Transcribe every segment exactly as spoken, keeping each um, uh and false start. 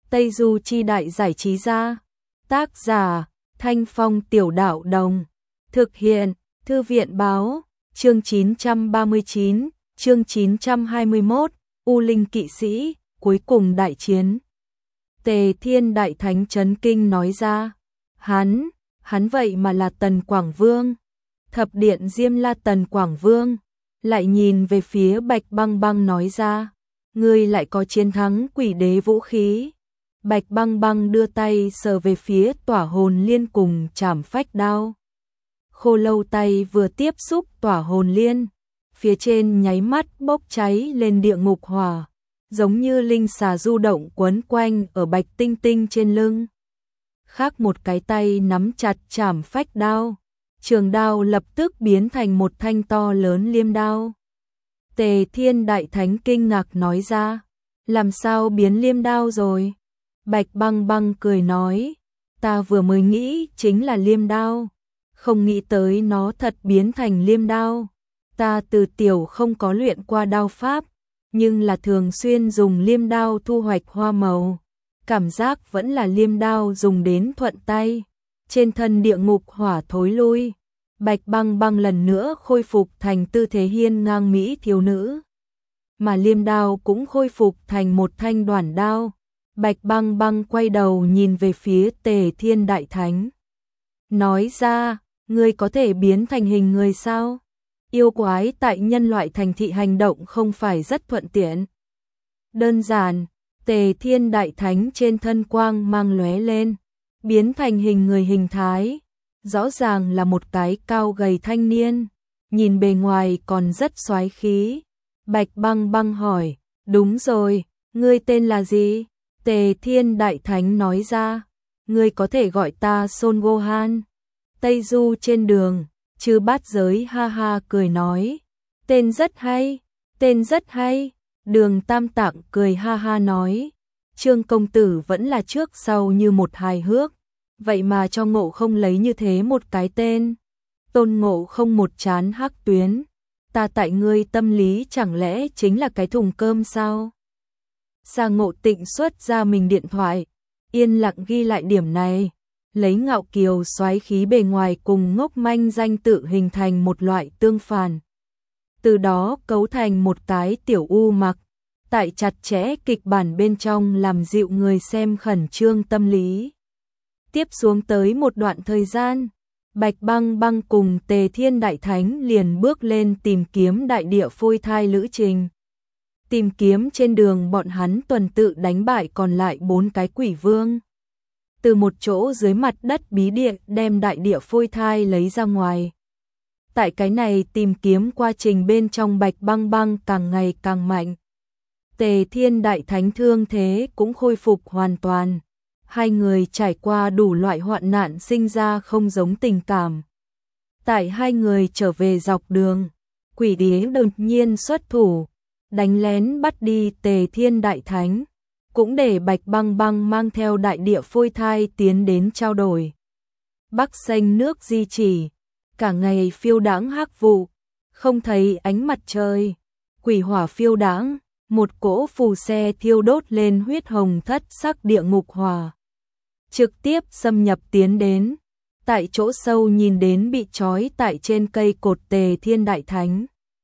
Tây Du Chi Đại Giải Trí Gia. Tác giả Thanh Phong Tiểu Đạo Đồng. Thực hiện Thư viện Báo. Chương chín trăm ba mươi chín, chương chín trăm hai mươi mốt, U Linh Kỵ Sĩ, cuối cùng đại chiến. Tề Thiên Đại Thánh chấn kinh nói ra, hắn, hắn vậy mà là Tần Quảng Vương. Thập Điện Diêm La Tần Quảng Vương, lại nhìn về phía Bạch Băng Băng nói ra, ngươi lại có chiến thắng quỷ đế vũ khí. Bạch Băng Băng đưa tay sờ về phía tỏa hồn liên cùng chảm phách đao. Khô Lâu tay vừa tiếp xúc tỏa hồn liên, phía trên nháy mắt bốc cháy lên địa ngục hỏa, giống như linh xà du động quấn quanh ở Bạch Tinh Tinh trên lưng. Khác một cái tay nắm chặt chảm phách đao, trường đao lập tức biến thành một thanh to lớn liêm đao. Tề Thiên Đại Thánh kinh ngạc nói ra, làm sao biến liêm đao rồi? Bạch Băng Băng cười nói, ta vừa mới nghĩ chính là liêm đao, không nghĩ tới nó thật biến thành liêm đao. Ta từ tiểu không có luyện qua đao pháp, nhưng là thường xuyên dùng liêm đao thu hoạch hoa màu. Cảm giác vẫn là liêm đao dùng đến thuận tay. Trên thân địa ngục hỏa thối lui, Bạch Băng Băng lần nữa khôi phục thành tư thế hiên ngang mỹ thiếu nữ. Mà liêm đao cũng khôi phục thành một thanh đoản đao. Bạch Băng Băng quay đầu nhìn về phía Tề Thiên Đại Thánh. Nói ra, ngươi có thể biến thành hình người sao? Yêu quái tại nhân loại thành thị hành động không phải rất thuận tiện. Đơn giản, Tề Thiên Đại Thánh trên thân quang mang lóe lên, biến thành hình người hình thái. Rõ ràng là một cái cao gầy thanh niên, nhìn bề ngoài còn rất soái khí. Bạch Băng Băng hỏi, đúng rồi, ngươi tên là gì? Tề Thiên Đại Thánh nói ra, ngươi có thể gọi ta Son Gohan. Tây Du trên đường, Chư Bát Giới ha ha cười nói, tên rất hay, tên rất hay. Đường Tam Tạng cười ha ha nói, Trương công tử vẫn là trước sau như một hài hước, vậy mà cho Ngộ Không lấy như thế một cái tên. Tôn Ngộ Không một chán hắc tuyến, ta tại ngươi tâm lý chẳng lẽ chính là cái thùng cơm sao? Sa Ngộ Tịnh xuất ra mình điện thoại, yên lặng ghi lại điểm này, lấy ngạo kiều soái khí bề ngoài cùng ngốc manh danh tự hình thành một loại tương phản. Từ đó cấu thành một cái tiểu u mặc, tại chặt chẽ kịch bản bên trong làm dịu người xem khẩn trương tâm lý. Tiếp xuống tới một đoạn thời gian, Bạch Băng Băng cùng Tề Thiên Đại Thánh liền bước lên tìm kiếm đại địa phôi thai lữ trình. Tìm kiếm trên đường bọn hắn tuần tự đánh bại còn lại bốn cái quỷ vương. Từ một chỗ dưới mặt đất bí địa đem đại địa phôi thai lấy ra ngoài. Tại cái này tìm kiếm quá trình bên trong Bạch Băng Băng càng ngày càng mạnh. Tề Thiên Đại Thánh thương thế cũng khôi phục hoàn toàn. Hai người trải qua đủ loại hoạn nạn sinh ra không giống tình cảm. Tại hai người trở về dọc đường, quỷ đế đột nhiên xuất thủ, đánh lén bắt đi Tề Thiên Đại Thánh, cũng để Bạch Băng Băng mang theo đại địa phôi thai tiến đến trao đổi. Bắc xanh nước di chỉ, cả ngày phiêu đãng hắc vụ, không thấy ánh mặt trời, quỷ hỏa phiêu đãng, một cỗ phù xe thiêu đốt lên huyết hồng thất sắc địa ngục hỏa. Trực tiếp xâm nhập tiến đến, tại chỗ sâu nhìn đến bị trói tại trên cây cột Tề Thiên Đại Thánh.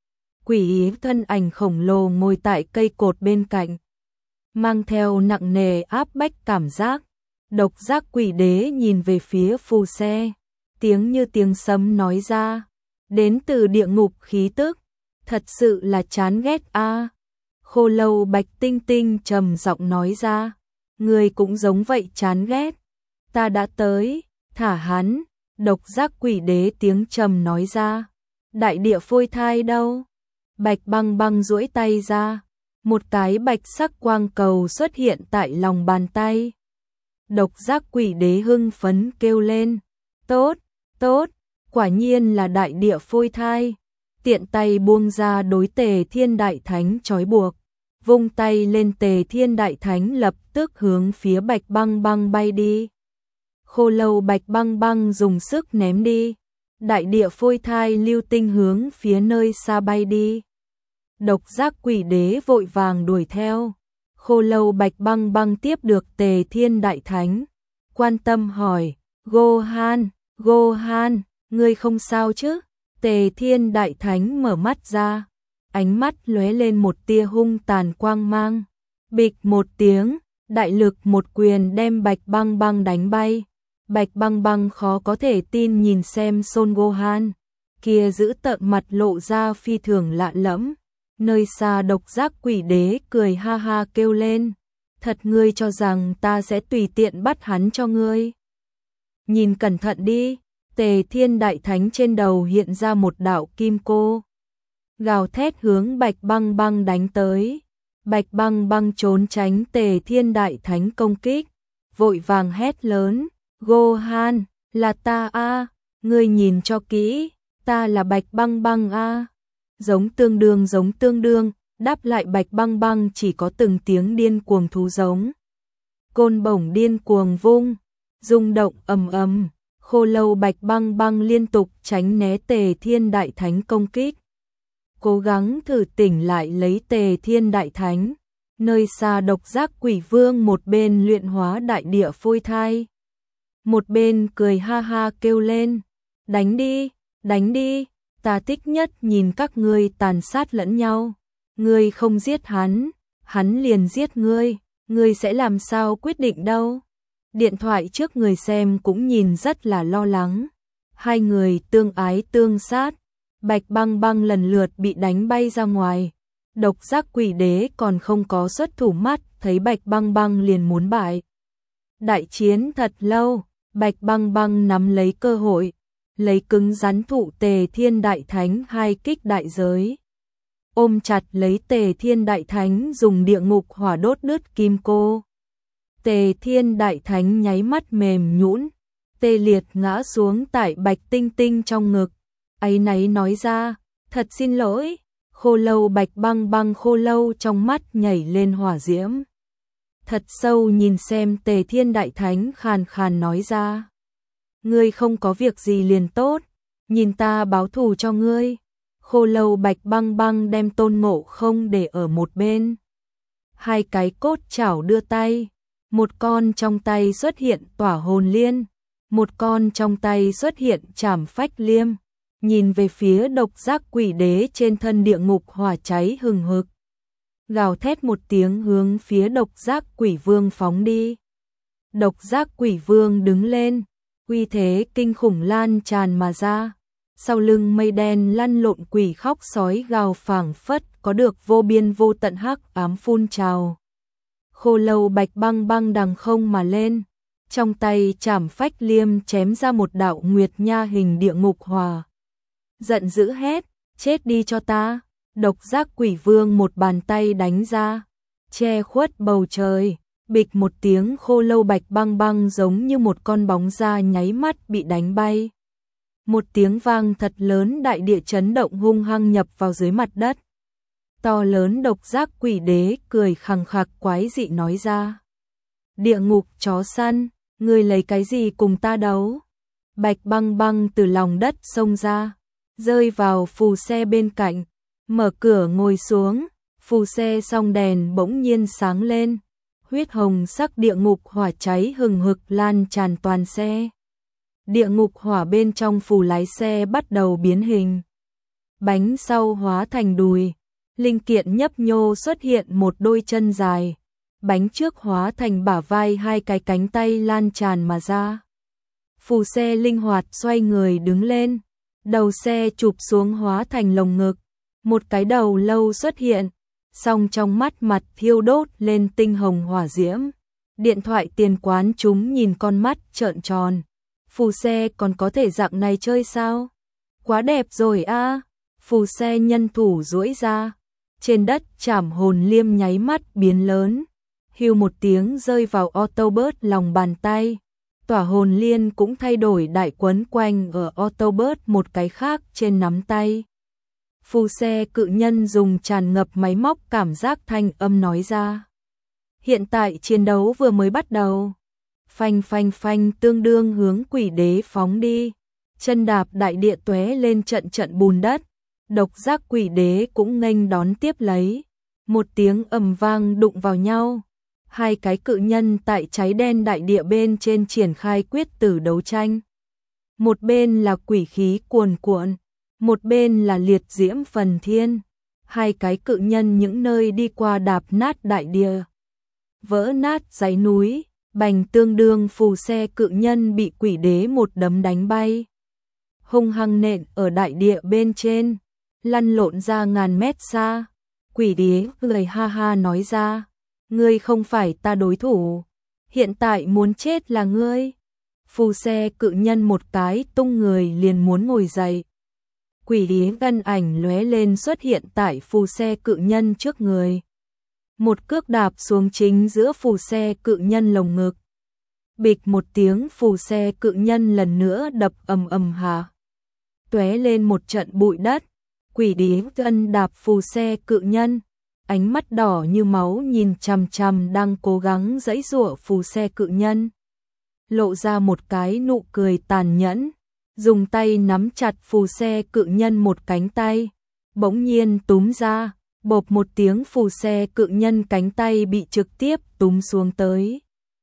Quỷ thân ảnh khổng lồ ngồi tại cây cột bên cạnh, mang theo nặng nề áp bách cảm giác. Độc giác quỷ đế nhìn về phía phù xe, tiếng như tiếng sấm nói ra, đến từ địa ngục khí tức, thật sự là chán ghét a. À. Khô Lâu Bạch Tinh Tinh trầm giọng nói ra, người cũng giống vậy chán ghét. Ta đã tới, thả hắn. Độc giác quỷ đế tiếng trầm nói ra, đại địa phôi thai đâu? Bạch Băng Băng duỗi tay ra, một cái bạch sắc quang cầu xuất hiện tại lòng bàn tay. Độc giác quỷ đế hưng phấn kêu lên, tốt, tốt, quả nhiên là đại địa phôi thai. Tiện tay buông ra đối Tề Thiên Đại Thánh trói buộc, vung tay lên Tề Thiên Đại Thánh lập tức hướng phía Bạch Băng Băng bay đi. Khô Lâu Bạch Băng Băng dùng sức ném đi, đại địa phôi thai lưu tinh hướng phía nơi xa bay đi. Độc giác quỷ đế vội vàng đuổi theo. Khô Lâu Bạch Băng Băng tiếp được Tề Thiên Đại Thánh, quan tâm hỏi, Gohan, Gohan, ngươi không sao chứ? Tề Thiên Đại Thánh mở mắt ra, ánh mắt lóe lên một tia hung tàn quang mang, bịch một tiếng, đại lực một quyền đem Bạch Băng Băng đánh bay. Bạch Băng Băng khó có thể tin nhìn xem Son Gohan, kia giữ tợn mặt lộ ra phi thường lạ lẫm. Nơi xa Độc Giác Quỷ Đế cười ha ha kêu lên, thật ngươi cho rằng ta sẽ tùy tiện bắt hắn cho ngươi? Nhìn cẩn thận đi. Tề Thiên Đại Thánh trên đầu hiện ra một đạo kim cô, gào thét hướng Bạch Băng Băng đánh tới. Bạch Băng Băng trốn tránh Tề Thiên Đại Thánh công kích, vội vàng hét lớn, Gohan, là ta a, ngươi nhìn cho kỹ, ta là Bạch Băng Băng a. Giống tương đương giống tương đương, đáp lại Bạch Băng Băng chỉ có từng tiếng điên cuồng thú giống. Côn bổng điên cuồng vung, rung động ầm ầm. Khô Lâu Bạch Băng Băng liên tục tránh né Tề Thiên Đại Thánh công kích, cố gắng thử tỉnh lại lấy Tề Thiên Đại Thánh. Nơi xa Độc Giác Quỷ Vương một bên luyện hóa đại địa phôi thai, một bên cười ha ha kêu lên, đánh đi, đánh đi, ta thích nhất nhìn các ngươi tàn sát lẫn nhau. Ngươi không giết hắn, hắn liền giết ngươi, ngươi sẽ làm sao quyết định đâu? Điện thoại trước người xem cũng nhìn rất là lo lắng. Hai người tương ái tương sát, Bạch Băng Băng lần lượt bị đánh bay ra ngoài. Độc Giác Quỷ Đế còn không có xuất thủ mắt, thấy Bạch Băng Băng liền muốn bại. Đại chiến thật lâu, Bạch Băng Băng nắm lấy cơ hội, lấy cứng rắn thụ Tề Thiên Đại Thánh hai kích đại giới. Ôm chặt lấy Tề Thiên Đại Thánh dùng địa ngục hỏa đốt đứt kim cô. Tề Thiên Đại Thánh nháy mắt mềm nhũn, tê liệt ngã xuống tại Bạch Tinh Tinh trong ngực. Áy náy nói ra, thật xin lỗi. Khô Lâu Bạch Băng Băng Khô Lâu trong mắt nhảy lên hỏa diễm. Thật sâu nhìn xem Tề Thiên Đại Thánh khàn khàn nói ra, ngươi không có việc gì liền tốt, nhìn ta báo thù cho ngươi. Khô Lâu Bạch Băng Băng đem Tôn Ngộ Không để ở một bên. Hai cái cốt chảo đưa tay, một con trong tay xuất hiện Tỏa Hồn Liên, một con trong tay xuất hiện Trảm Phách Liêm, nhìn về phía Độc Giác Quỷ Đế trên thân địa ngục hỏa cháy hừng hực. Gào thét một tiếng hướng phía Độc Giác Quỷ Vương phóng đi. Độc Giác Quỷ Vương đứng lên, uy thế kinh khủng lan tràn mà ra. Sau lưng mây đen lăn lộn quỷ khóc sói gào phảng phất có được vô biên vô tận hắc ám phun trào. Khô Lâu Bạch Băng Băng đằng không mà lên, trong tay Trảm Phách Liêm chém ra một đạo nguyệt nha hình địa ngục hỏa. Giận dữ hét, chết đi cho ta. Độc Giác Quỷ Vương một bàn tay đánh ra, che khuất bầu trời, bịch một tiếng. Khô Lâu Bạch Băng Băng giống như một con bóng ra nháy mắt bị đánh bay. Một tiếng vang thật lớn, đại địa chấn động hung hăng nhập vào dưới mặt đất. To lớn Độc Giác Quỷ Đế cười khằng khặc quái dị nói ra, địa ngục chó săn, ngươi lấy cái gì cùng ta đấu? Bạch Băng Băng từ lòng đất xông ra, rơi vào phù xe bên cạnh, mở cửa ngồi xuống. Phù xe song đèn bỗng nhiên sáng lên, huyết hồng sắc địa ngục hỏa cháy hừng hực lan tràn toàn xe. Địa ngục hỏa bên trong phù lái xe bắt đầu biến hình, bánh sau hóa thành đùi, linh kiện nhấp nhô xuất hiện một đôi chân dài, bánh trước hóa thành bả vai, hai cái cánh tay lan tràn mà ra. Phù xe linh hoạt xoay người đứng lên, đầu xe chụp xuống hóa thành lồng ngực, một cái đầu lâu xuất hiện, song trong mắt mặt thiêu đốt lên tinh hồng hỏa diễm. Điện thoại tiền quán chúng nhìn con mắt trợn tròn, phù xe còn có thể dạng này chơi sao? Quá đẹp rồi a. À. Phù xe nhân thủ duỗi ra, trên đất Trảm Hồn Liêm nháy mắt biến lớn, hưu một tiếng rơi vào Autobot lòng bàn tay. Tỏa Hồn Liên cũng thay đổi đại quấn quanh ở Autobot một cái khác trên nắm tay. Phù xe cự nhân dùng tràn ngập máy móc cảm giác thanh âm nói ra, hiện tại chiến đấu vừa mới bắt đầu. Phanh phanh phanh, tương đương hướng Quỷ Đế phóng đi, chân đạp đại địa tóe lên trận trận bùn đất. Độc Giác Quỷ Đế cũng nghênh đón tiếp lấy, Một tiếng ầm vang đụng vào nhau. Hai cái cự nhân tại cháy đen đại địa bên trên triển khai quyết tử đấu tranh. Một bên là quỷ khí cuồn cuộn, một bên là liệt diễm phần thiên. Hai cái cự nhân những nơi đi qua đạp nát đại địa, vỡ nát dãy núi, bành tương đương phù xe cự nhân bị quỷ đế một đấm đánh bay. Hung hăng nện ở đại địa bên trên, lăn lộn ra ngàn mét xa. Quỷ đế cười ha ha nói ra, ngươi không phải ta đối thủ, hiện tại muốn chết là ngươi. Phù xe cự nhân một cái tung người liền muốn ngồi dậy. Quỷ đế thân ảnh lóe lên xuất hiện tại phù xe cự nhân trước người. Một cước đạp xuống chính giữa phù xe cự nhân lồng ngực. Bịch một tiếng, phù xe cự nhân lần nữa đập ầm ầm hạ. Tóe lên một trận bụi đất. Quỷ đế thân đạp phù xe cự nhân, ánh mắt đỏ như máu nhìn chằm chằm đang cố gắng giãy giụa phù xe cự nhân. Lộ ra một cái nụ cười tàn nhẫn, dùng tay nắm chặt phù xe cự nhân một cánh tay, bỗng nhiên túm ra, bộp một tiếng, phù xe cự nhân cánh tay bị trực tiếp túm xuống tới.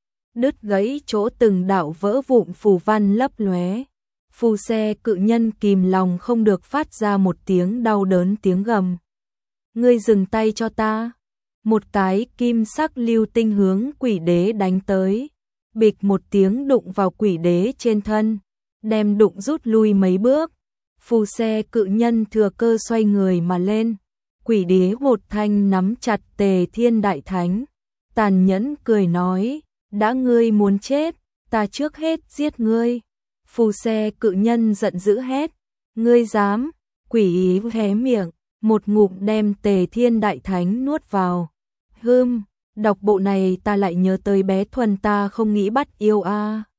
Đứt gãy chỗ từng đạo vỡ vụn phù văn lấp lóe. Phù xe cự nhân kìm lòng không được phát ra một tiếng đau đớn tiếng gầm. Ngươi dừng tay cho ta. Một cái kim sắc lưu tinh hướng quỷ đế đánh tới. Bịch một tiếng đụng vào quỷ đế trên thân, đem đụng rút lui mấy bước. Phù xe cự nhân thừa cơ xoay người mà lên. Quỷ đế một thanh nắm chặt Tề Thiên Đại Thánh, tàn nhẫn cười nói, đã ngươi muốn chết, ta trước hết giết ngươi. Phù xe cự nhân giận dữ hét, ngươi dám? Quỷ ý hé miệng, một ngụm đem Tề Thiên Đại Thánh nuốt vào. Hừm, đọc bộ này ta lại nhớ tới bé Thuần, ta không nghĩ bắt yêu a.